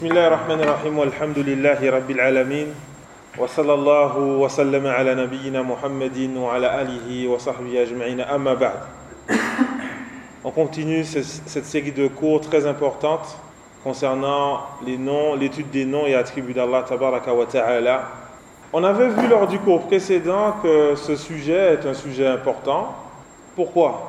بسم الله الرحمن الرحيم والحمد لله رب العالمين وصلى الله وسلم على نبينا محمد وعلى آله وصحبه أجمعين أما بعد. On continue cette série de cours très importante concernant les noms, l'étude des noms et attributs d'Allah Tabaraka wa Ta'ala. On avait vu lors du cours précédent que ce sujet est un sujet important. Pourquoi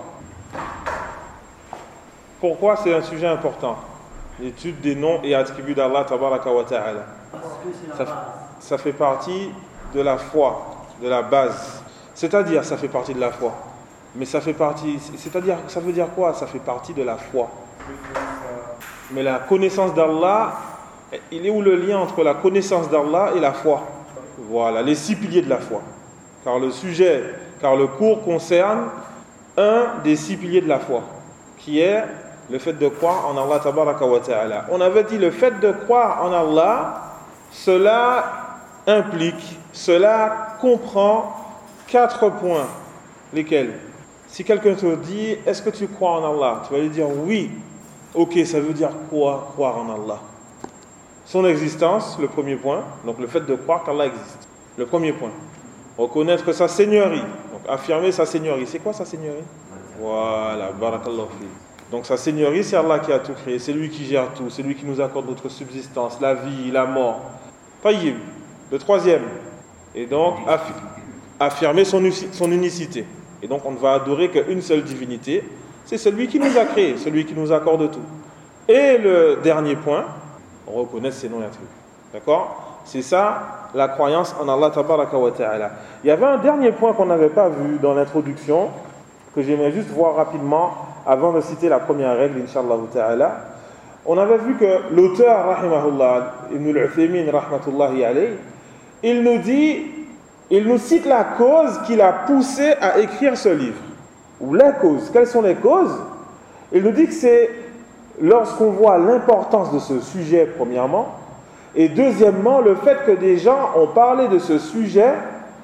c'est un sujet important? L'étude des noms et attributs d'Allah Tabaraka wa Ta'ala. Ça fait partie de la foi, de la base. C'est-à-dire, ça fait partie de la foi. Mais ça veut dire quoi? Ça fait partie de la foi. Mais la connaissance d'Allah, il est où le lien entre la connaissance d'Allah et la foi? Voilà, les 6 piliers de la foi. Car le cours concerne un des 6 piliers de la foi, qui est le fait de croire en Allah Tabaraka wa Ta'ala. On avait dit le fait de croire en Allah, cela comprend 4 points. Lesquels? Si quelqu'un te dit, est-ce que tu crois en Allah? Tu vas lui dire oui. Ok, ça veut dire quoi, croire en Allah? Son existence, le premier point. Donc le fait de croire qu'Allah existe. Le premier point. Reconnaître sa seigneurie. Donc affirmer sa seigneurie. C'est quoi sa seigneurie? Voilà, barakallahu fi. Donc sa seigneurie, c'est Allah qui a tout créé. C'est lui qui gère tout. C'est lui qui nous accorde notre subsistance, la vie, la mort. Tayyib. Le troisième. Et donc affirmer son unicité. Et donc on ne va adorer qu'une seule divinité. C'est celui qui nous a créé, celui qui nous accorde tout. Et le dernier point, on reconnaît ses noms et attributs. D'accord? C'est ça, la croyance en Allah Tabaraka wa Ta'ala. Il y avait un dernier point qu'on n'avait pas vu dans l'introduction, que j'aimerais juste voir rapidement, avant de citer la première règle, Inch'Allah Ta'ala. On avait vu que l'auteur, rahimahullah, Ibn al-Uthaymin, rahmatullahi alayhi, il nous cite la cause qui l'a poussé à écrire ce livre. Ou les causes. Quelles sont les causes? Il nous dit que c'est lorsqu'on voit l'importance de ce sujet, premièrement, et deuxièmement, le fait que des gens ont parlé de ce sujet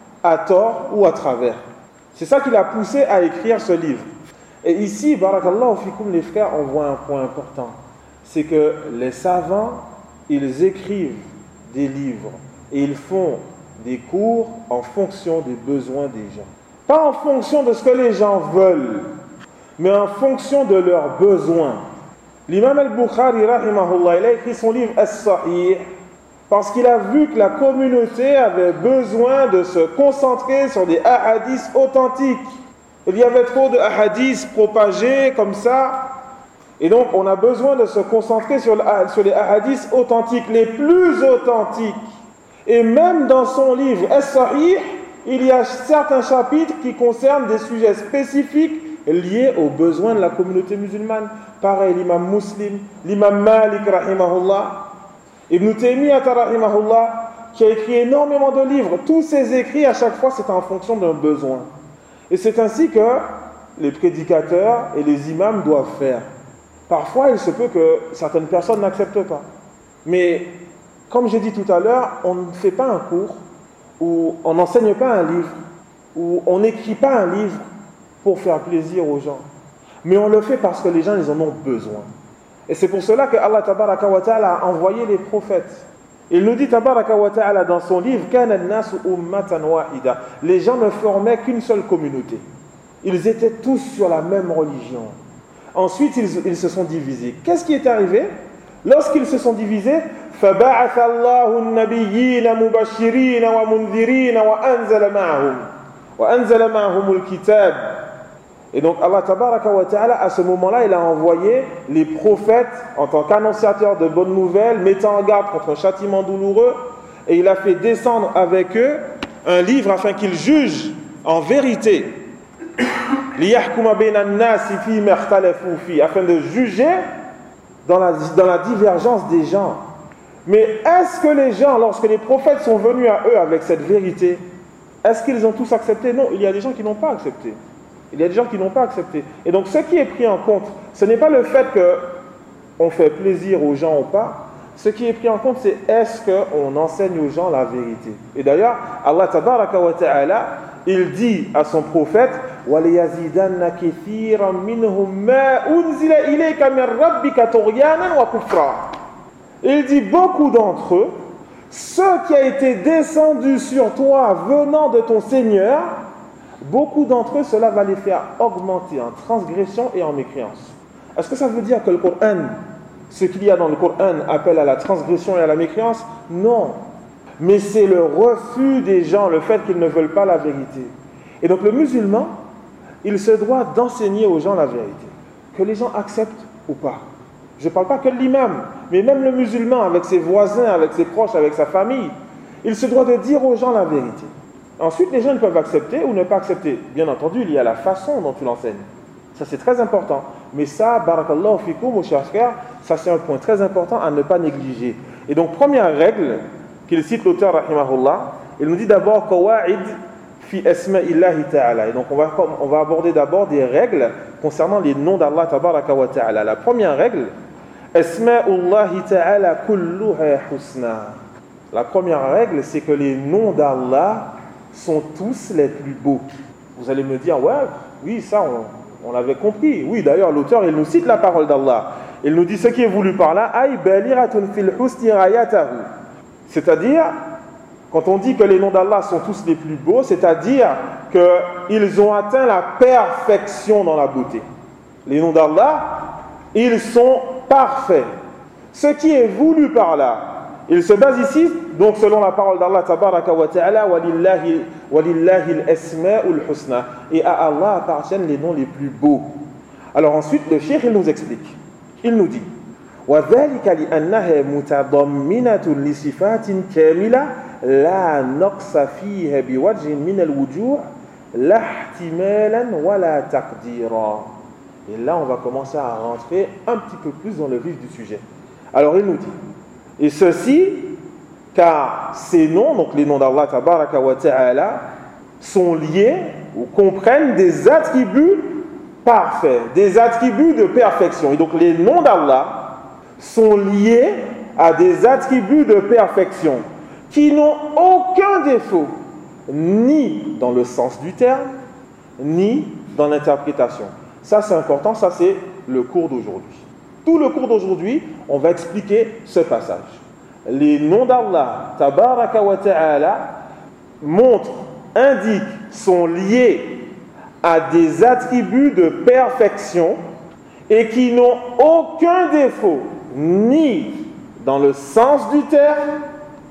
à tort ou à travers. C'est ça qui l'a poussé à écrire ce livre. Et ici, barakallahu fikoum, les frères, on voit un point important. C'est que les savants, ils écrivent des livres et ils font des cours en fonction des besoins des gens. Pas en fonction de ce que les gens veulent, mais en fonction de leurs besoins. L'imam al-Bukhari, rahimahullah, il a écrit son livre As-Sahih parce qu'il a vu que la communauté avait besoin de se concentrer sur des hadiths authentiques. Il y avait trop de hadiths propagés comme ça. Et donc, on a besoin de se concentrer sur les hadiths authentiques, les plus authentiques. Et même dans son livre As-Sahih, il y a certains chapitres qui concernent des sujets spécifiques liés aux besoins de la communauté musulmane. Pareil, l'imam Muslim, l'imam Malik, rahimahullah, Ibn Taymiyyah, rahimahullah, qui a écrit énormément de livres. Tous ces écrits, à chaque fois, c'est en fonction d'un besoin. Et c'est ainsi que les prédicateurs et les imams doivent faire. Parfois, il se peut que certaines personnes n'acceptent pas. Mais, comme j'ai dit tout à l'heure, on ne fait pas un cours, ou on n'enseigne pas un livre, ou on n'écrit pas un livre pour faire plaisir aux gens. Mais on le fait parce que les gens, ils en ont besoin. Et c'est pour cela que Allah Tabaraka wa Ta'ala a envoyé les prophètes. Il nous dit Tabaraka wa Ta'ala dans son livre Kana an-nasu ummatan wahida. Les gens ne formaient qu'une seule communauté. Ils étaient tous sur la même religion. Ensuite, ils se sont divisés. Qu'est-ce qui est arrivé? Lorsqu'ils se sont divisés, فَبَعَثَ اللَّهُ النَّبِيِّينَ مُبَشِّرِينَ وَمُنذِرِينَ وَأَنزَلَ مَعَهُمُ الْكِتَابَ. Et donc Allah Tabaraka wa Ta'ala, à ce moment-là, il a envoyé les prophètes en tant qu'annonciateurs de bonnes nouvelles, mettant en garde contre un châtiment douloureux, et il a fait descendre avec eux un livre afin qu'ils jugent en vérité, afin de juger dans la divergence des gens. Mais est-ce que les gens, lorsque les prophètes sont venus à eux avec cette vérité, est-ce qu'ils ont tous accepté? Non, il y a des gens qui n'ont pas accepté. Et donc ce qui est pris en compte, ce n'est pas le fait qu'on fait plaisir aux gens ou pas. Ce qui est pris en compte, c'est est-ce qu'on enseigne aux gens la vérité. Et d'ailleurs, Allah Tabaraka wa Ta'ala, il dit à son prophète وَلِيَزِيدَنَّ كَثِيرًا مِّنْهُمْ مَا أُنزِلَ إِلَيْكَ مِنْ رَبِّكَ طُغْيَانًا وَكُفْرًا. Il dit beaucoup d'entre eux, ce qui a été descendu sur toi venant de ton Seigneur, beaucoup d'entre eux, cela va les faire augmenter en transgression et en mécréance. Est-ce que ça veut dire que le Coran, ce qu'il y a dans le Coran, appelle à la transgression et à la mécréance? Non. Mais c'est le refus des gens, le fait qu'ils ne veulent pas la vérité. Et donc le musulman, il se doit d'enseigner aux gens la vérité. Que les gens acceptent ou pas. Je ne parle pas que de l'imam, mais même le musulman, avec ses voisins, avec ses proches, avec sa famille, il se doit de dire aux gens la vérité. Ensuite, les gens peuvent accepter ou ne pas accepter. Bien entendu, il y a la façon dont tu l'enseignes. Ça, c'est très important. Mais ça, barakallahu fikum, mon cher frère, ça, c'est un point très important à ne pas négliger. Et donc, première règle qu'il cite l'auteur, rahimahullah, il nous dit d'abord « Qawa'id fi asma'illahi ta'ala ». Et donc, on va aborder d'abord des règles concernant les noms d'Allah tabaraka wa ta'ala. La première règle, « Asma'ullahi ta'ala kulluha husna ». La première règle, c'est que les noms d'Allah sont tous les plus beaux. Vous allez me dire, ouais, oui, ça, on l'avait compris. Oui, d'ailleurs, l'auteur, il nous cite la parole d'Allah. Il nous dit ce qui est voulu par là, ay baliratun fil husni ayatahu. C'est-à-dire, quand on dit que les noms d'Allah sont tous les plus beaux, c'est-à-dire qu'ils ont atteint la perfection dans la beauté. Les noms d'Allah, ils sont parfaits. Ce qui est voulu par là, il se base ici, donc selon la parole d'Allah tabaraka wa ta'ala, walillahi al-asma'ul husna. Et à Allah appartiennent les noms les plus beaux. Alors ensuite, le cheikh, il nous explique. Il nous dit, وَذَلِكَ لِأَنَّهَا مُتَضَمِّنَةٌ لِصِفَاتٍ كَامِلَةٍ لَا نَقْصَ فِيهَا بِوَجْهٍ مِنَ الْوُجُوهِ لَا احْتِمَالًا وَلَا تَقْدِيرًا. Et là, on va commencer à rentrer un petit peu plus dans le vif du sujet. Alors, il nous dit, et ceci, car ces noms, donc les noms d'Allah tabaraka wa ta'ala, sont liés ou comprennent des attributs parfaits, des attributs de perfection. Et donc les noms d'Allah sont liés à des attributs de perfection qui n'ont aucun défaut, ni dans le sens du terme, ni dans l'interprétation. Ça c'est important, ça c'est le cours d'aujourd'hui. Tout le cours d'aujourd'hui, on va expliquer ce passage. Les noms d'Allah, tabaraka wa ta'ala, montrent, indiquent, sont liés à des attributs de perfection et qui n'ont aucun défaut, ni dans le sens du terme,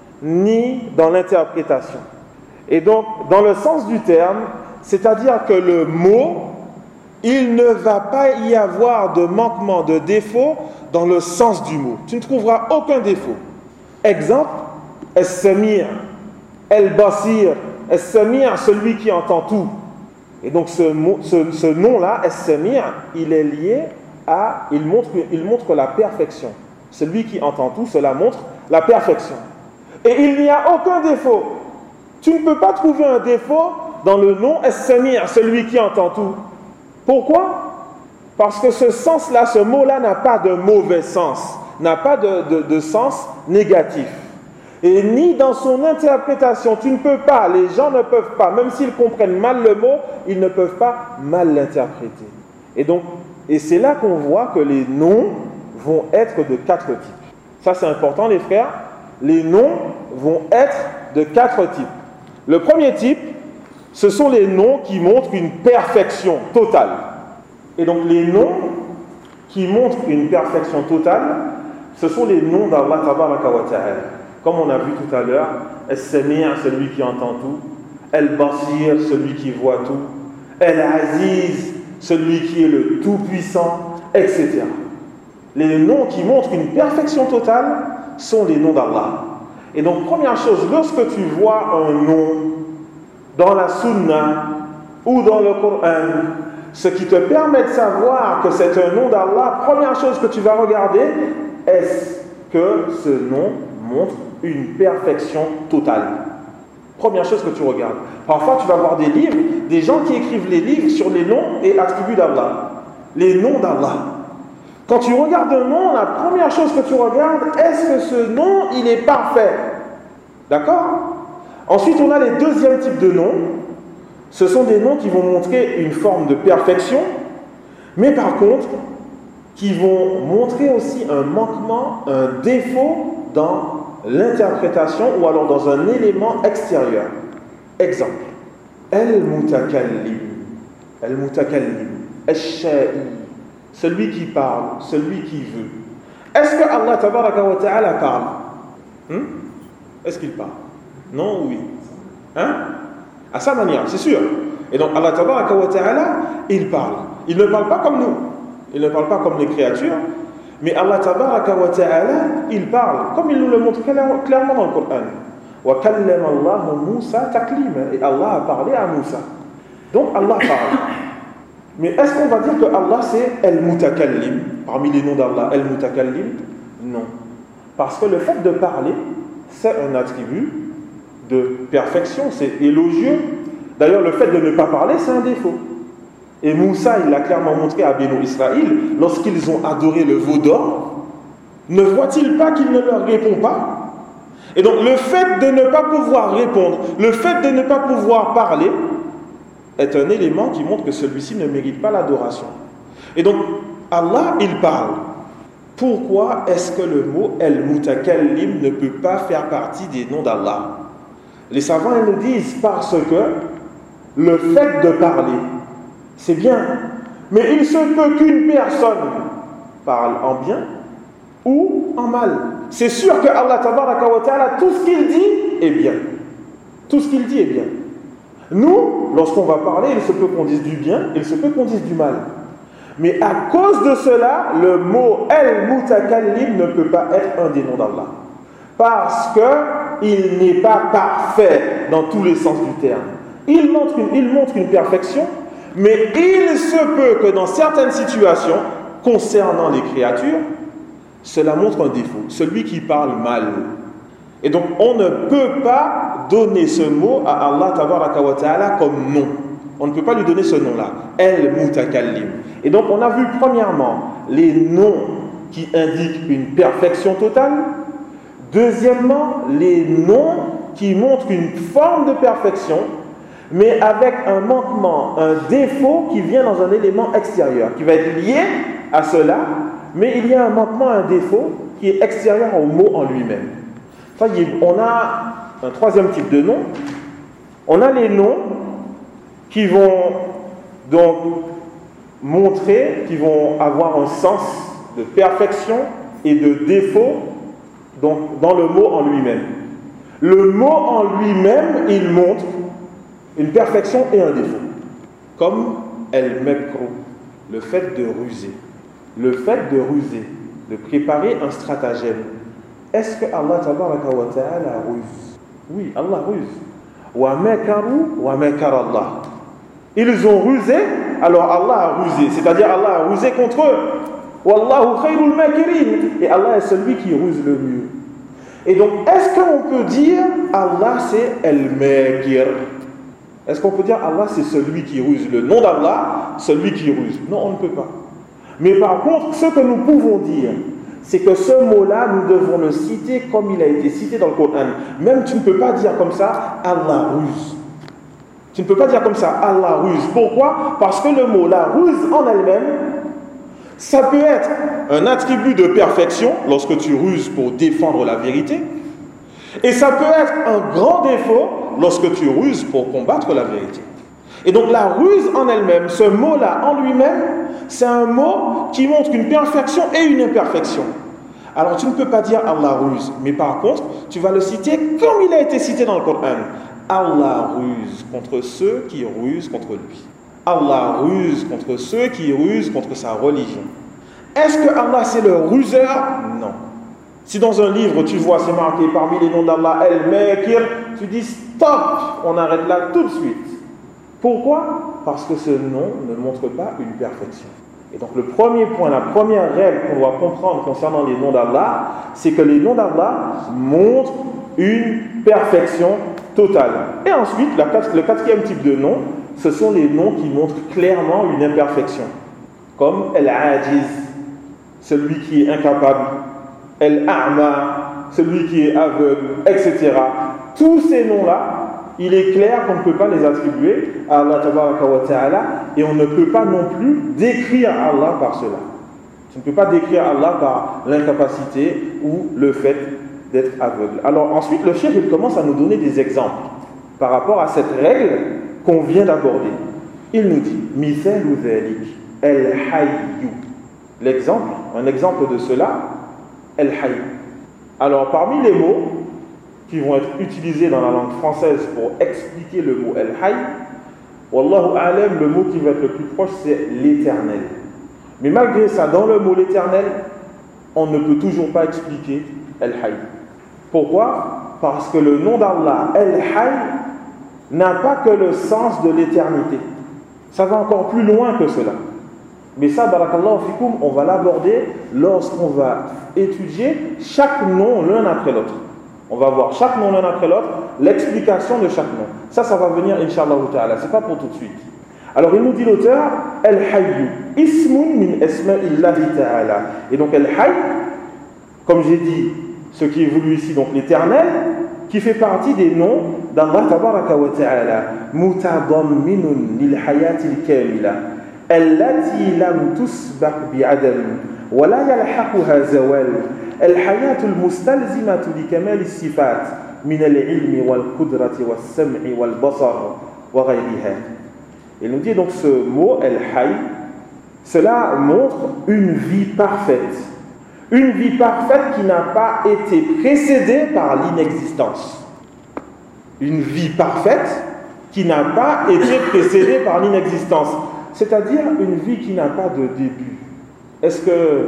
ni dans l'interprétation. Et donc, dans le sens du terme, c'est-à-dire que le mot, il ne va pas y avoir de manquement, de défaut dans le sens du mot. Tu ne trouveras aucun défaut. Exemple, As-Samir, Al-Basir, As-Samir, celui qui entend tout. Et donc ce nom-là, As-Samir, il est lié à, il montre la perfection. Celui qui entend tout, cela montre la perfection. Et il n'y a aucun défaut. Tu ne peux pas trouver un défaut dans le nom As-Samir, celui qui entend tout. Pourquoi? Parce que ce sens-là, ce mot-là n'a pas de mauvais sens, n'a pas de sens négatif. Et ni dans son interprétation, tu ne peux pas, les gens ne peuvent pas, même s'ils comprennent mal le mot, ils ne peuvent pas mal l'interpréter. Et c'est là qu'on voit que les noms vont être de 4 types. Ça c'est important les frères, les noms vont être de 4 types. Le premier type, ce sont les noms qui montrent une perfection totale. Et donc les noms qui montrent une perfection totale, ce sont les noms d'Allah tabaraka wa ta'ala. Comme on a vu tout à l'heure, As-Samir, celui qui entend tout, Al-Basir, celui qui voit tout, Al-Aziz, celui qui est le tout-puissant, etc. Les noms qui montrent une perfection totale sont les noms d'Allah. Et donc, première chose, lorsque tu vois un nom dans la Sunna ou dans le Coran, ce qui te permet de savoir que c'est un nom d'Allah, première chose que tu vas regarder, est-ce que ce nom montre une perfection totale? Première chose que tu regardes. Parfois, tu vas voir des livres, des gens qui écrivent les livres sur les noms et attributs d'Allah. Les noms d'Allah. Quand tu regardes un nom, la première chose que tu regardes, est-ce que ce nom, il est parfait? D'accord? Ensuite, on a les deuxièmes types de noms. Ce sont des noms qui vont montrer une forme de perfection, mais par contre, qui vont montrer aussi un manquement, un défaut dans l'interprétation ou alors dans un élément extérieur. Exemple, al-mutakallim, al-sha'i, celui qui parle, celui qui veut. Est-ce que Allah tabaraka wa ta'ala parle? Est-ce qu'il parle? Non ou oui? À sa manière, c'est sûr. Et donc Allah tabaraka wa ta'ala, il parle. Il ne parle pas comme nous. Il ne parle pas comme les créatures. Mais Allah tabaraka wa ta'ala, il parle. Comme il nous le montre clairement dans le Coran. Wa kallama Allahu Musa taklima. Et Allah a parlé à Moussa. Donc Allah parle. Mais est-ce qu'on va dire que Allah c'est al-mutakallim? Parmi les noms d'Allah, al-mutakallim? Non. Parce que le fait de parler, c'est un attribut de perfection, c'est élogieux. D'ailleurs, le fait de ne pas parler, c'est un défaut. Et Moussa, il l'a clairement montré à Bénou Israël, lorsqu'ils ont adoré le veau d'or, ne voit-il pas qu'il ne leur répond pas? Et donc, le fait de ne pas pouvoir répondre, le fait de ne pas pouvoir parler, est un élément qui montre que celui-ci ne mérite pas l'adoration. Et donc, Allah, il parle. Pourquoi est-ce que le mot al-mutakallim ne peut pas faire partie des noms d'Allah? Les savants ils nous disent parce que le fait de parler, c'est bien, mais il se peut qu'une personne parle en bien ou en mal. C'est sûr que Allah tabaraka wa ta'ala, tout ce qu'il dit est bien. Tout ce qu'il dit est bien. Nous, lorsqu'on va parler, il se peut qu'on dise du bien, il se peut qu'on dise du mal. Mais à cause de cela, le mot al-mutakallim ne peut pas être un des noms d'Allah. Parce qu'il n'est pas parfait dans tous les sens du terme. Il montre une perfection, mais il se peut que dans certaines situations, concernant les créatures, cela montre un défaut. Celui qui parle mal. Et donc, on ne peut pas donner ce mot à Allah tabaraka wa ta'ala comme nom. On ne peut pas lui donner ce nom-là. Al-mutakallim. Et donc, on a vu premièrement les noms qui indiquent une perfection totale. Deuxièmement, les noms qui montrent une forme de perfection, mais avec un manquement, un défaut qui vient dans un élément extérieur, qui va être lié à cela, mais il y a un manquement, un défaut qui est extérieur au mot en lui-même. On a un troisième type de nom. On a les noms qui vont donc montrer, qui vont avoir un sens de perfection et de défaut donc, dans le mot en lui-même. Le mot en lui-même, il montre une perfection et un défaut. Comme el-mekru, le fait de ruser. Le fait de ruser, de préparer un stratagème. Est-ce que Allah tabaraka wa ta'ala ruse? Oui, Allah ruse. Wa makaru wa makar Allah. Ils ont rusé, alors Allah a rusé. C'est-à-dire Allah a rusé contre eux. Wallahu khayrul makirin. Et Allah est celui qui ruse le mieux. Et donc, est-ce qu'on peut dire Allah c'est el-makir? Est-ce qu'on peut dire Allah c'est celui qui ruse? Le nom d'Allah, celui qui ruse? Non, on ne peut pas. Mais par contre, ce que nous pouvons dire, c'est que ce mot-là, nous devons le citer comme il a été cité dans le Coran. Même tu ne peux pas dire comme ça, Allah ruse. Tu ne peux pas dire comme ça, Allah ruse. Pourquoi? Parce que le mot, la ruse en elle-même, ça peut être un attribut de perfection lorsque tu ruses pour défendre la vérité. Et ça peut être un grand défaut lorsque tu ruses pour combattre la vérité. Et donc la ruse en elle-même, ce mot-là en lui-même, c'est un mot qui montre une perfection et une imperfection. Alors tu ne peux pas dire Allah ruse, mais par contre, tu vas le citer comme il a été cité dans le Coran. Allah ruse contre ceux qui rusent contre lui. Allah ruse contre ceux qui rusent contre sa religion. Est-ce que Allah c'est le ruseur? Non. Si dans un livre tu vois c'est marqué parmi les noms d'Allah El-Makir, tu dis stop, on arrête là tout de suite. Pourquoi? Parce que ce nom ne montre pas une perfection. Et donc le premier point, la première règle qu'on doit comprendre concernant les noms d'Allah, c'est que les noms d'Allah montrent une perfection totale. Et ensuite, le quatrième type de nom, ce sont les noms qui montrent clairement une imperfection. Comme El-Ajiz, celui qui est incapable, El-A'ma, celui qui est aveugle, etc. Tous ces noms-là, il est clair qu'on ne peut pas les attribuer à Allah tabaraka wa ta'ala et on ne peut pas non plus décrire Allah par cela. Tu ne peux pas décrire Allah par l'incapacité ou le fait d'être aveugle. Alors ensuite, le cheikh il commence à nous donner des exemples par rapport à cette règle qu'on vient d'aborder. Il nous dit Mithalu dhalik al-hayyu. L'exemple, un exemple de cela, al-hayy. Alors parmi les mots qui vont être utilisés dans la langue française pour expliquer le mot al-hayy, wallahu a'lam, le mot qui va être le plus proche c'est l'éternel. Mais malgré ça, dans le mot l'éternel, on ne peut toujours pas expliquer al-hayy. Pourquoi? Parce que le nom d'Allah, al-hayy, n'a pas que le sens de l'éternité. Ça va encore plus loin que cela. Mais ça, barakallahu fikoum, on va l'aborder lorsqu'on va étudier chaque nom l'un après l'autre. On va voir chaque nom l'un après l'autre, l'explication de chaque nom. Ça va venir, Inch'Allah ta'ala. C'est pas pour tout de suite. Alors, il nous dit l'auteur, Al-Hayyu, ismun min asma'illahi ta'ala. Et donc, Al-Hayy, comme j'ai dit, ce qui est voulu ici, donc l'éternel, qui fait partie des noms d'Allah tabaraka wa ta'ala, mutadamminun lil hayatil kamila, allati lam tusbaq bi'adam, wa la yalhaquha zawal, al-hayatul mustalzimatu li kamal as-sifat min al-ilmi wal qudrati was sam'i wal basar wa ghayriha. Il nous dit donc ce mot al-hayy, cela montre une vie parfaite. Une vie parfaite qui n'a pas été précédée par l'inexistence. Une vie parfaite qui n'a pas été précédée par l'inexistence. C'est-à-dire une vie qui n'a pas de début. Est-ce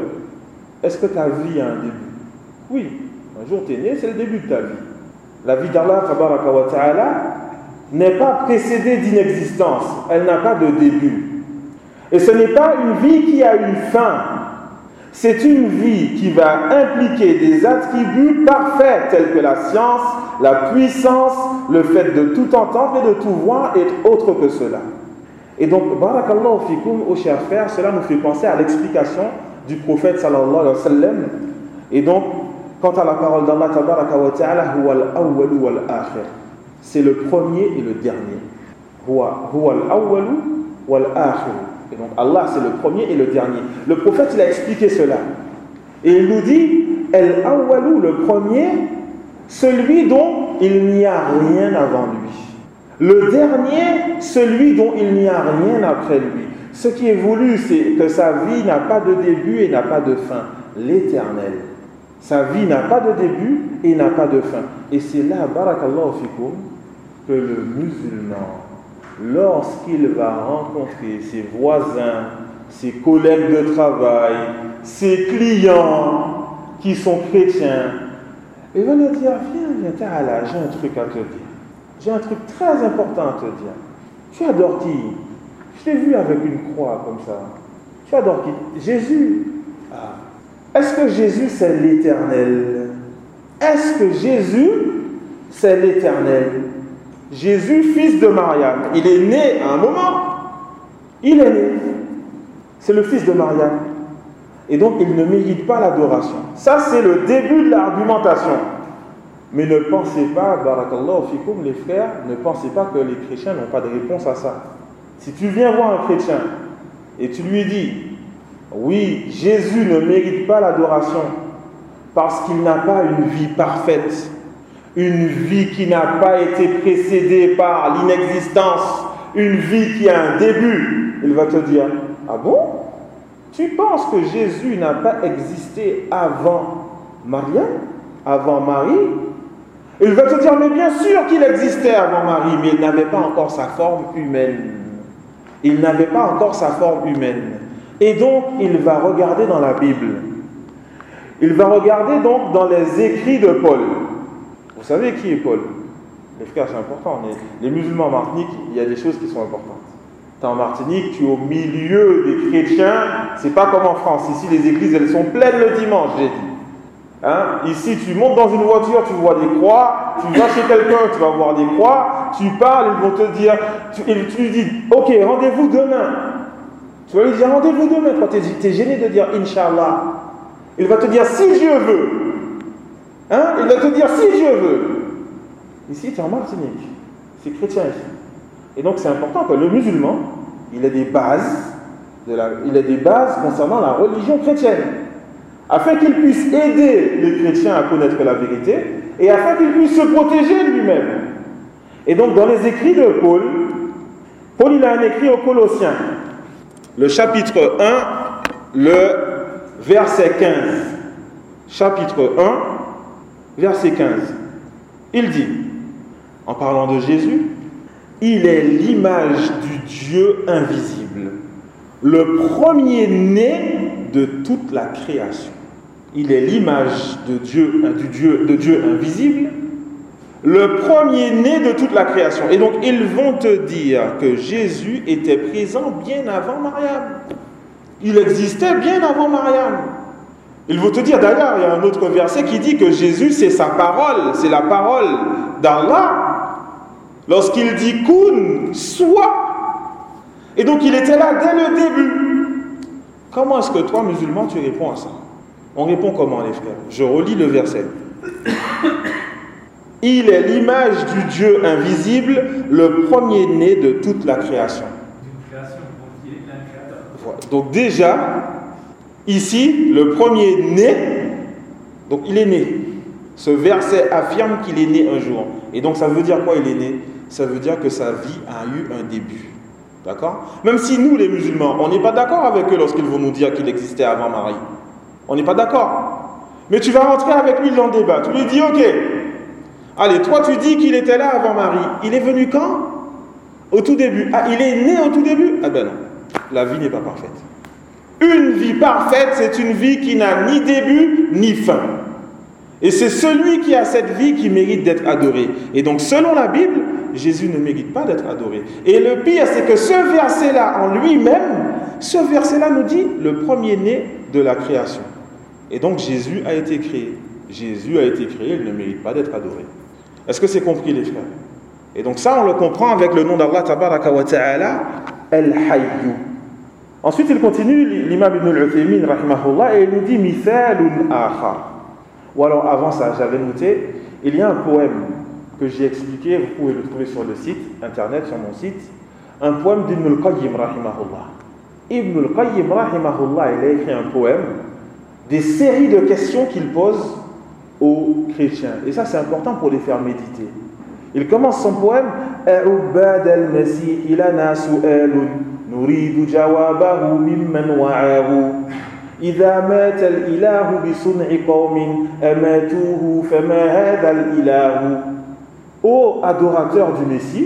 que ta vie a un début? Oui. Un jour tu es né, c'est le début de ta vie. La vie d'Allah tabaraka wa ta'ala n'est pas précédée d'inexistence. Elle n'a pas de début. Et ce n'est pas une vie qui a une fin. C'est une vie qui va impliquer des attributs parfaits tels que la science, la puissance, le fait de tout entendre et de tout voir et autre que cela. Et donc, barakallahu fikoum, ô chers frères, cela nous fait penser à l'explication du prophète sallallahu alayhi wa sallam. Et donc, quant à la parole d'Allah tabaraka wa ta'ala, huwa al-awwalu wal akhir. C'est le premier et le dernier. Huwa al-awwalu wal akhir. Et donc Allah c'est le premier et le dernier. Le prophète il a expliqué cela. Et il nous dit Al-awwalu, le premier, celui dont il n'y a rien avant lui. Le dernier, celui dont il n'y a rien après lui. Ce qui est voulu, c'est que sa vie n'a pas de début et n'a pas de fin. L'éternel. Sa vie n'a pas de début et n'a pas de fin. Et c'est là, barakallahu fikoum, que le musulman, lorsqu'il va rencontrer ses voisins, ses collègues de travail, ses clients qui sont chrétiens, il va leur dire, viens, ta'ala, j'ai un truc à te dire. J'ai un truc très important à te dire. Tu adores qui? Je t'ai vu avec une croix comme ça. Tu adores qui? Jésus. Ah. Est-ce que Jésus c'est l'éternel? Est-ce que Jésus c'est l'éternel? Jésus, fils de Mariam, il est né à un moment. Il est né. C'est le fils de Mariam. Et donc, il ne mérite pas l'adoration. Ça, c'est le début de l'argumentation. Mais ne pensez pas, barakallahu fikoum, les frères, ne pensez pas que les chrétiens n'ont pas de réponse à ça. Si tu viens voir un chrétien et tu lui dis, oui, Jésus ne mérite pas l'adoration parce qu'il n'a pas une vie parfaite, une vie qui n'a pas été précédée par l'inexistence, une vie qui a un début, il va te dire, ah bon? Tu penses que Jésus n'a pas existé avant Mariam, avant Marie? Il va te dire, mais bien sûr qu'il existait avant Marie, mais il n'avait pas encore sa forme humaine. Il n'avait pas encore sa forme humaine. Et donc, il va regarder dans la Bible. Il va regarder donc dans les écrits de Paul. Vous savez qui est Paul? Les frères, c'est important. Les musulmans en Martinique, il y a des choses qui sont importantes. Tu es en Martinique, tu es au milieu des chrétiens. C'est pas comme en France. Ici, les églises, elles sont pleines le dimanche, j'ai dit. Hein? Ici, tu montes dans une voiture, tu vois des croix. Tu vas chez quelqu'un, tu vas voir des croix. Tu parles, ils vont te dire... Tu lui dis, ok, rendez-vous demain. Tu vas lui dire, rendez-vous demain. Quand tu es gêné de dire, Inch'Allah. Il va te dire, si Dieu veut. Hein? Il va te dire, si Dieu veut. Ici, tu es en Martinique. C'est chrétien ici. Et donc, c'est important que le musulman, il ait des bases, il est des bases concernant la religion chrétienne, afin qu'il puisse aider les chrétiens à connaître la vérité et afin qu'il puisse se protéger lui-même. Et donc dans les écrits de Paul, il a un écrit aux Colossiens, le chapitre 1, le verset 15. Chapitre 1, verset 15. Il dit, en parlant de Jésus, il est l'image du Dieu invisible, le premier-né de toute la création. Il est l'image de Dieu invisible, le premier-né de toute la création. Et donc, ils vont te dire que Jésus était présent bien avant Mariam. Il existait bien avant Mariam. Ils vont te dire, d'ailleurs, il y a un autre verset qui dit que Jésus, c'est sa parole, c'est la parole d'Allah. Lorsqu'il dit « Kun », soit. Et donc, il était là dès le début. Comment est-ce que toi, musulman, tu réponds à ça? On répond comment, les frères? Je relis le verset. Il est l'image du Dieu invisible, le premier-né de toute la création. Voilà. Donc déjà, ici, le premier-né, donc il est né. Ce verset affirme qu'il est né un jour. Et donc ça veut dire quoi, il est né? Ça veut dire que sa vie a eu un début. D'accord? Même si nous, les musulmans, on n'est pas d'accord avec eux lorsqu'ils vont nous dire qu'il existait avant Marie. On n'est pas d'accord. Mais tu vas rentrer avec lui dans le débat. Tu lui dis, ok, allez, toi tu dis qu'il était là avant Marie. Il est venu quand? Au tout début. Ah, il est né au tout début? Ah ben non, la vie n'est pas parfaite. Une vie parfaite, c'est une vie qui n'a ni début ni fin. Et c'est celui qui a cette vie qui mérite d'être adoré. Et donc, selon la Bible, Jésus ne mérite pas d'être adoré. Et le pire, c'est que ce verset-là, en lui-même, ce verset-là nous dit le premier-né de la création. Et donc, Jésus a été créé. Jésus a été créé, il ne mérite pas d'être adoré. Est-ce que c'est compris, les frères? Et donc ça, on le comprend avec le nom d'Allah Tabaraka wa Ta'ala, Al-Hayyu. Ensuite, il continue, l'imam Ibn al-Uthaymin, rahimahullah, et il nous dit « Mithalun akhar ». Ou alors, avant ça, j'avais noté, il y a un poème que j'ai expliqué, vous pouvez le trouver sur le site, internet, sur mon site, un poème d'Ibn al-Qayyim, rahimahullah. Ibn al-Qayyim, rahimahullah, il a écrit un poème, des séries de questions qu'il pose aux chrétiens. Et ça, c'est important pour les faire méditer. Il commence son poème A'ubad al-Masih lana su'alun nuridu jawabahu mimman wa'ahu idha mata al-ilahu bi sun'i qawmin amatuhu fama hadha al-ilahu. Ô adorateur du Messie,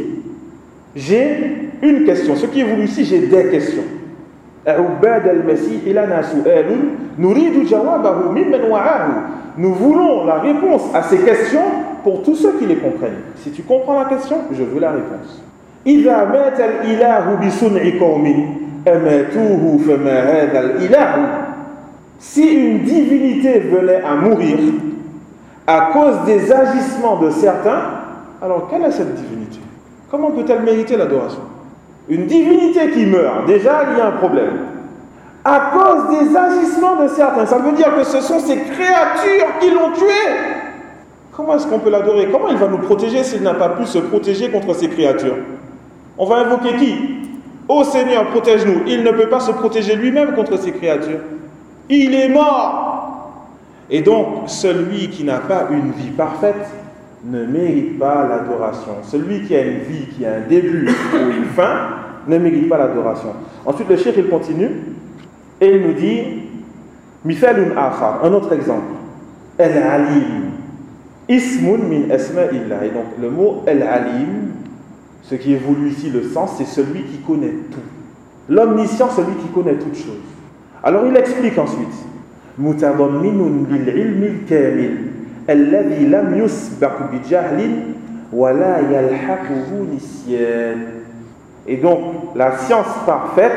j'ai une question. Ce qui est voulu ici, j'ai des questions. A'ubad al-Masih lana su'alun nuridu jawabahu mimman wa'ahu. Nous voulons la réponse à ces questions pour tous ceux qui les comprennent. Si tu comprends la question, je veux la réponse. إِذَا مَاتَ الْإِلَهُ بِصُنْعِ قَوْمٍ أَمَاتُوهُ فَمَا هَذَا الْإِلَهُ. Si une divinité venait à mourir à cause des agissements de certains, alors quelle est cette divinité? Comment peut-elle mériter l'adoration? Une divinité qui meurt, déjà il y a un problème. À cause des agissements de certains. Ça veut dire que ce sont ces créatures qui l'ont tué. Comment est-ce qu'on peut l'adorer? Comment il va nous protéger s'il n'a pas pu se protéger contre ces créatures? On va invoquer qui? Ô Seigneur, protège-nous. Il ne peut pas se protéger lui-même contre ces créatures. Il est mort. Et donc, celui qui n'a pas une vie parfaite ne mérite pas l'adoration. Celui qui a une vie, qui a un début ou une fin, ne mérite pas l'adoration. Ensuite, le cheikh, il continue. Et il nous dit, Mithalun akhar, un autre exemple. Al-Alim. Ismun min asma'illah. Et donc, le mot Al-Alim, ce qui est voulu ici, le sens, c'est celui qui connaît tout. L'omniscient, celui qui connaît toutes choses. Alors, il explique ensuite. Mutadamminun lil-ilmi al-kamil, alladhi lam yusbaq bi jahlin, wa la yalhaquhu nisyan. Et donc, la science parfaite,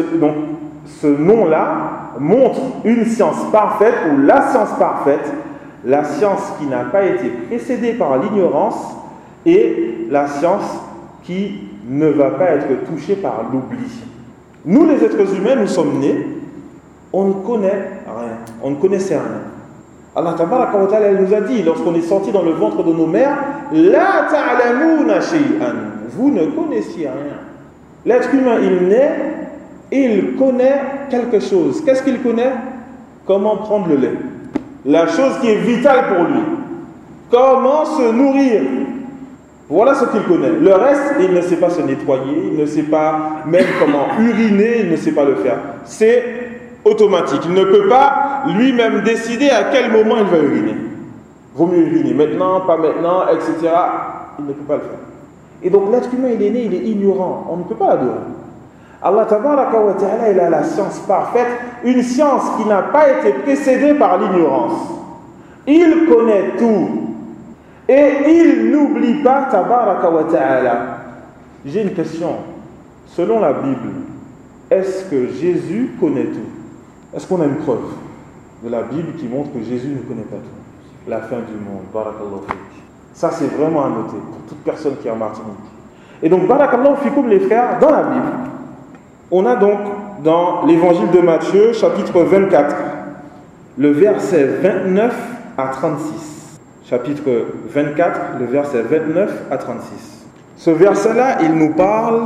ce nom-là montre une science parfaite ou la science parfaite, la science qui n'a pas été précédée par l'ignorance et la science qui ne va pas être touchée par l'oubli. Nous, les êtres humains, nous sommes nés, on ne connaît rien, on ne connaissait rien. Allah Tabaraka wa Ta'ala nous a dit, lorsqu'on est sorti dans le ventre de nos mères, La ta'lamuna shay'an, vous ne connaissiez rien. L'être humain, il naît il connaît quelque chose. Qu'est-ce qu'il connaît? Comment prendre le lait. La chose qui est vitale pour lui. Comment se nourrir. Voilà ce qu'il connaît. Le reste, il ne sait pas se nettoyer, il ne sait pas même comment uriner, il ne sait pas le faire. C'est automatique. Il ne peut pas lui-même décider à quel moment il va uriner. Vaut mieux uriner maintenant, pas maintenant, etc. Il ne peut pas le faire. Et donc l'être humain, il est né, il est ignorant. On ne peut pas l'adorer. Allah tabaraka wa ta'ala, il a la science parfaite, une science qui n'a pas été précédée par l'ignorance. Il connaît tout. Et il n'oublie pas tabaraka wa ta'ala. J'ai une question. Selon la Bible, est-ce que Jésus connaît tout? Est-ce qu'on a une preuve de la Bible qui montre que Jésus ne connaît pas tout? La fin du monde. Barakallahu fik. Ça, c'est vraiment à noter pour toute personne qui est en Martinique. Et donc, barakallahu fikoum, les frères, dans la Bible, on a donc dans l'évangile de Matthieu, chapitre 24, le verset 29 à 36. Chapitre 24, le verset 29 à 36. Ce verset-là, il nous parle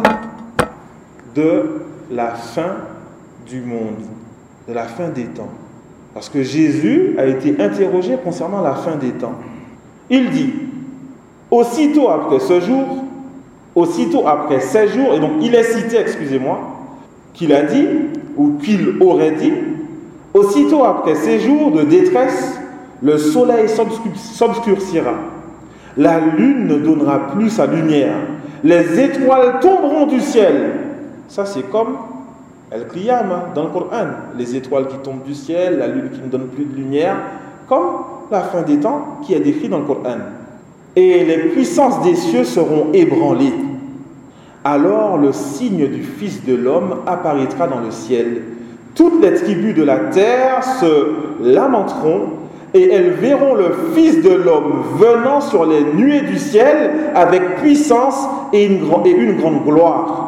de la fin du monde, de la fin des temps. Parce que Jésus a été interrogé concernant la fin des temps. Il dit, aussitôt après ce jour, aussitôt après 16 jours, et donc il est cité, excusez-moi, qu'il a dit, ou qu'il aurait dit, aussitôt après ces jours de détresse, le soleil s'obscurcira, la lune ne donnera plus sa lumière, les étoiles tomberont du ciel. Ça c'est comme Al-Qiyamah dans le Coran, les étoiles qui tombent du ciel, la lune qui ne donne plus de lumière, comme la fin des temps qui est décrite dans le Coran. Et les puissances des cieux seront ébranlées. Alors le signe du Fils de l'homme apparaîtra dans le ciel. Toutes les tribus de la terre se lamenteront et elles verront le Fils de l'homme venant sur les nuées du ciel avec puissance et une grande gloire.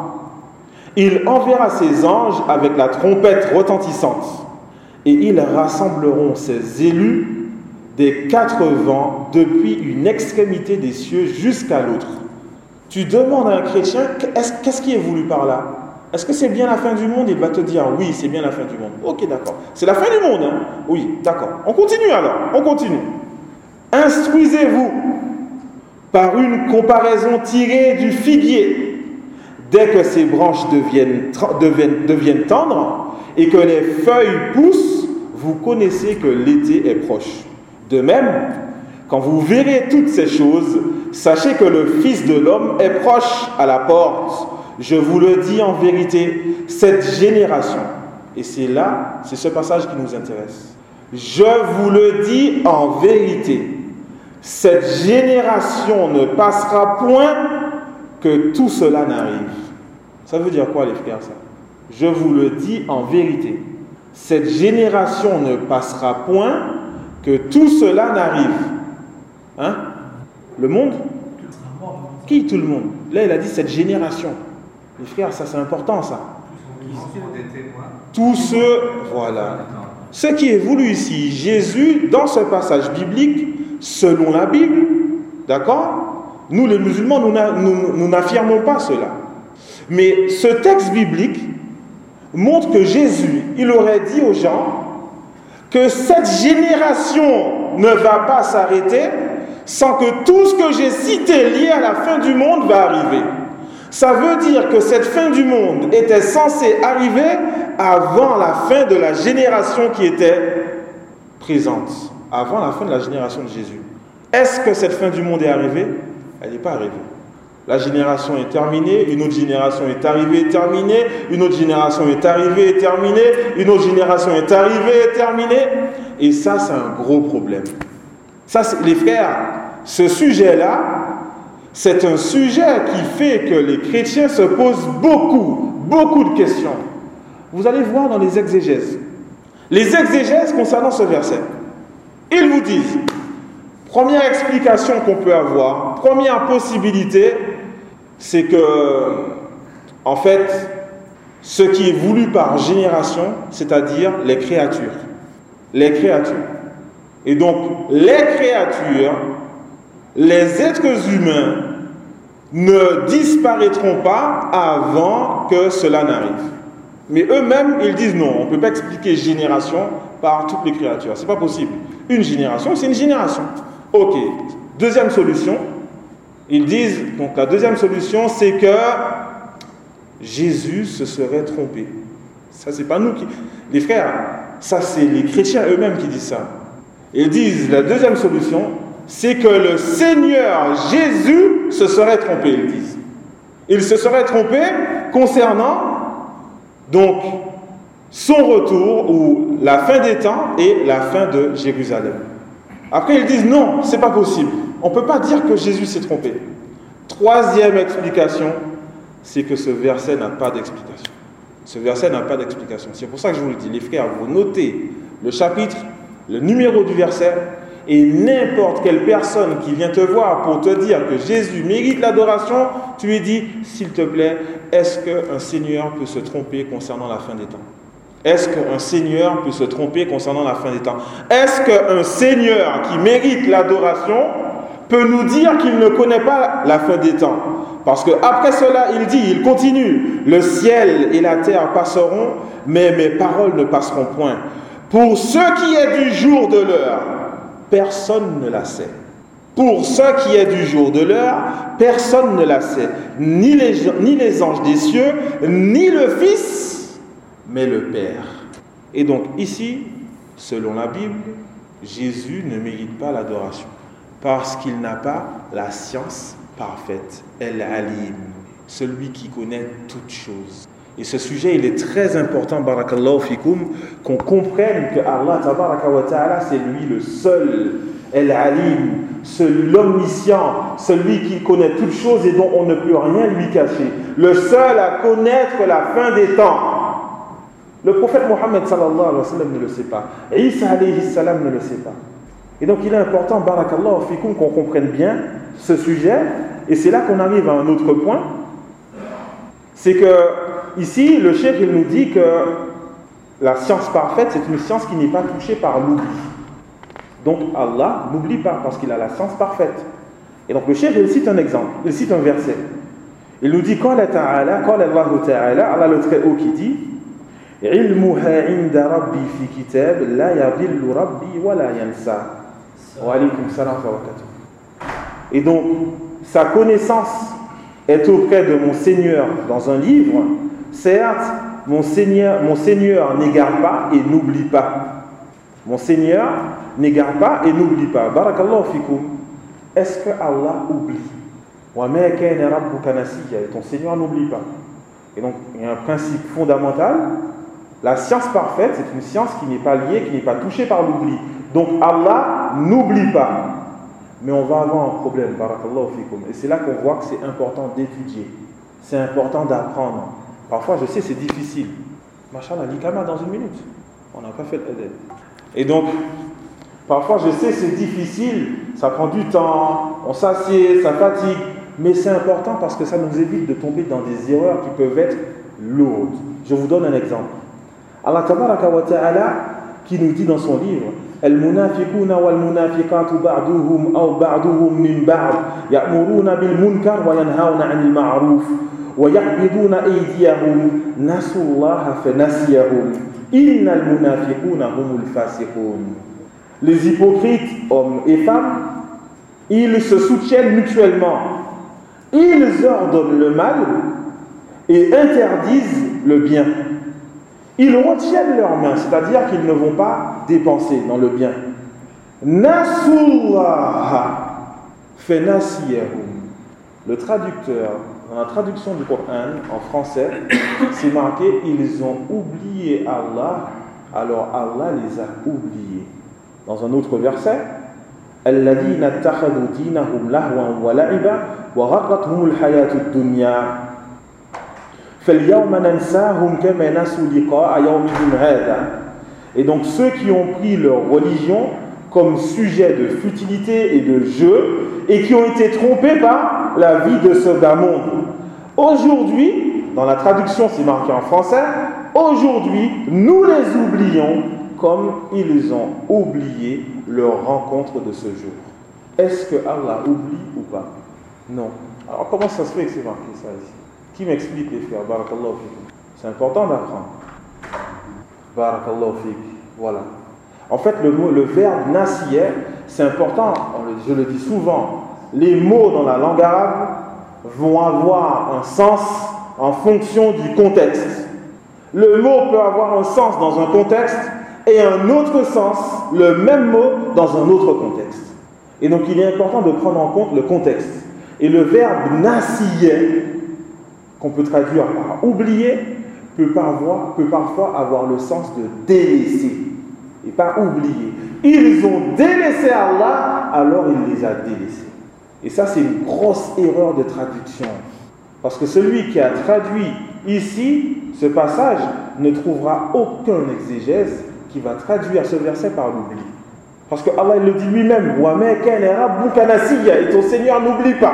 Il enverra ses anges avec la trompette retentissante et ils rassembleront ses élus des 4 vents depuis une extrémité des cieux jusqu'à l'autre. Tu demandes à un chrétien, qu'est-ce qui est voulu par là? Est-ce que c'est bien la fin du monde? Il va te dire, oui, c'est bien la fin du monde. Ok, d'accord. C'est la fin du monde, hein? Oui, d'accord. On continue alors, on continue. Instruisez-vous par une comparaison tirée du figuier. Dès que ses branches deviennent tendres et que les feuilles poussent, vous connaissez que l'été est proche. De même, quand vous verrez toutes ces choses, sachez que le Fils de l'homme est proche à la porte. Je vous le dis en vérité, cette génération, et c'est ce passage qui nous intéresse. Je vous le dis en vérité, cette génération ne passera point que tout cela n'arrive. Ça veut dire quoi les frères ça? Je vous le dis en vérité, cette génération ne passera point que tout cela n'arrive. Hein? Le monde? Qui tout le monde? Là il a dit cette génération. Les frères, ça c'est important ça. Tous ceux, voilà. Ce qui est voulu ici, Jésus, dans ce passage biblique, selon la Bible, d'accord? Nous les musulmans, nous n'affirmons pas cela. Mais ce texte biblique montre que Jésus, il aurait dit aux gens que cette génération ne va pas s'arrêter sans que tout ce que j'ai cité lié à la fin du monde va arriver. Ça veut dire que cette fin du monde était censée arriver avant la fin de la génération qui était présente, avant la fin de la génération de Jésus. Est-ce que cette fin du monde est arrivée? Elle n'est pas arrivée. La génération est terminée, une autre génération est arrivée et terminée, une autre génération est arrivée et terminée, une autre génération est arrivée et terminée. Et ça, c'est un gros problème. Ça, les frères, ce sujet-là, c'est un sujet qui fait que les chrétiens se posent beaucoup de questions. Vous allez voir dans les exégèses. Les exégèses concernant ce verset, ils vous disent, première explication qu'on peut avoir, première possibilité, c'est que, en fait, ce qui est voulu par génération, c'est-à-dire les créatures. Les créatures. Et donc, les créatures, les êtres humains, ne disparaîtront pas avant que cela n'arrive. Mais eux-mêmes, ils disent non, on ne peut pas expliquer génération par toutes les créatures. C'est pas possible. Une génération, c'est une génération. Ok. Deuxième solution, ils disent, donc la deuxième solution, c'est que Jésus se serait trompé. Ça, c'est pas nous qui... Les frères, ça, c'est les chrétiens eux-mêmes qui disent ça. Ils disent, la deuxième solution, c'est que le Seigneur Jésus se serait trompé, ils disent. Il se serait trompé concernant, donc, son retour ou la fin des temps et la fin de Jérusalem. Après, ils disent non, c'est pas possible. On ne peut pas dire que Jésus s'est trompé. Troisième explication, c'est que ce verset n'a pas d'explication. Ce verset n'a pas d'explication. C'est pour ça que je vous le dis, les frères, vous notez le chapitre, le numéro du verset, et n'importe quelle personne qui vient te voir pour te dire que Jésus mérite l'adoration, tu lui dis, s'il te plaît, est-ce qu'un Seigneur peut se tromper concernant la fin des temps? Est-ce qu'un Seigneur peut se tromper concernant la fin des temps? Est-ce qu'un Seigneur qui mérite l'adoration peut nous dire qu'il ne connaît pas la fin des temps? Parce qu'après cela, il continue, le ciel et la terre passeront, mais mes paroles ne passeront point. Pour ce qui est du jour de l'heure, personne ne la sait. Pour ce qui est du jour de l'heure, personne ne la sait. Ni les anges des cieux, ni le Fils, mais le Père. Et donc ici, selon la Bible, Jésus ne mérite pas l'adoration. Parce qu'il n'a pas la science parfaite. El-Alim, celui qui connaît toutes choses. Et ce sujet, il est très important, barakallahu fikoum, qu'on comprenne que Allah, tabaraka wa ta'ala, c'est lui le seul, El-Alim, l'omniscient, celui qui connaît toutes choses et dont on ne peut rien lui cacher. Le seul à connaître la fin des temps. Le prophète Mohammed sallallahu alayhi wa sallam ne le sait pas. Isa alayhi salam ne le sait pas. Et donc il est important, barakallahu fikoum, qu'on comprenne bien ce sujet. Et c'est là qu'on arrive à un autre point. C'est que ici, le cheikh, il nous dit que la science parfaite, c'est une science qui n'est pas touchée par l'oubli. Donc Allah n'oublie pas parce qu'il a la science parfaite. Et donc le cheikh, il cite un exemple, il cite un verset. Il nous dit, Qala ta'ala, Qala Allahu ta'ala, Allah le très haut qui dit, Ilmuha inda rabbi fi kitab, la yadillu rabbi wa la yansa. Wa alaykum salam wa barakatuh. Et donc, sa connaissance est auprès de mon Seigneur dans un livre. Certes, mon Seigneur n'égare pas et n'oublie pas. Mon Seigneur n'égare pas et n'oublie pas. Barakallahu fikoum. Est-ce que Allah oublie? Wa ma kana rabbuka nasiya. Et ton Seigneur n'oublie pas. Et donc, il y a un principe fondamental. La science parfaite, c'est une science qui n'est pas liée, qui n'est pas touchée par l'oubli. Donc, Allah n'oublie pas. Mais on va avoir un problème, barakallahu fikoum. Et c'est là qu'on voit que c'est important d'étudier. C'est important d'apprendre. Parfois, je sais, c'est difficile. Machallah, l'ikama dans une minute. On n'a pas fait l'adab. Et donc, parfois, je sais, c'est difficile. Ça prend du temps. On s'assied, ça fatigue. Mais c'est important parce que ça nous évite de tomber dans des erreurs qui peuvent être lourdes. Je vous donne un exemple. Allah tabaraka wa ta'ala qui nous dit dans son livre, المنافقون والمنافقات بعضهم من بعض يأمرون بالمنكر وينهون عن المعروف ويقبضون أيديهم نسوا الله فنسيهم إن المنافقون هم الفاسقون. Les hypocrites, hommes et femmes, ils se soutiennent mutuellement. Ils ordonnent le mal et interdisent le bien. Ils retiennent leurs mains, c'est-à-dire qu'ils ne vont pas dépenser dans le bien. Nasullaha fenasiyahum. Le traducteur, dans la traduction du Coran en français, c'est marqué « Ils ont oublié Allah, alors Allah les a oubliés ». Dans un autre verset, « Alladhina attakhadhu dinahum lahwan wa la'iba wa gharrathumul hayatud dunya » Et donc ceux qui ont pris leur religion comme sujet de futilité et de jeu et qui ont été trompés par la vie de ce bas monde. Aujourd'hui, dans la traduction c'est marqué en français, aujourd'hui nous les oublions comme ils ont oublié leur rencontre de ce jour. Est-ce que Allah oublie ou pas? Non. Alors comment ça se fait que c'est marqué ça ici? Qui m'explique les frères? Barakallahu fikum. C'est important d'apprendre. Barakallahu fik. Voilà. En fait, le verbe nasiya, c'est important, je le dis souvent, les mots dans la langue arabe vont avoir un sens en fonction du contexte. Le mot peut avoir un sens dans un contexte et un autre sens, le même mot, dans un autre contexte. Et donc, il est important de prendre en compte le contexte. Et le verbe nasiya, qu'on peut traduire par oublier, peut parfois avoir le sens de délaisser et pas oublier. Ils ont délaissé Allah, alors il les a délaissés. Et ça, c'est une grosse erreur de traduction. Parce que celui qui a traduit ici ce passage ne trouvera aucun exégèse qui va traduire ce verset par l'oubli. Parce que Allah il le dit lui-même, wa ma kana rabbuka nasiya, et ton Seigneur n'oublie pas.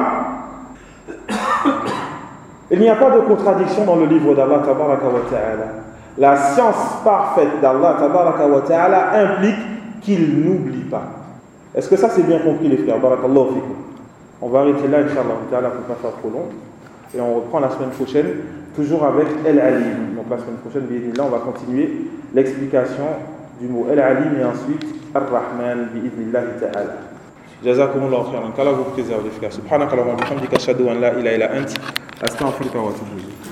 Il n'y a pas de contradiction dans le livre d'Allah tabaraka wa ta'ala. La science parfaite d'Allah tabaraka wa ta'ala implique qu'il n'oublie pas. Est-ce que ça c'est bien compris les frères? Barakallahu fikum. On va arrêter là, Inch'Allah, pour ne pas faire trop long. Et on reprend la semaine prochaine, toujours avec El-Alim. Donc la semaine prochaine, on va continuer l'explication du mot El-Alim et ensuite Ar-Rahman, bi'idnillahi ta'ala. Jazakumullahu khairan. Qu'Allah vous préserve les frères. Subhanakallahumma wa bihamdika ashhadu an la ilaha illa anta astaghfiruka wa atubu ilayk.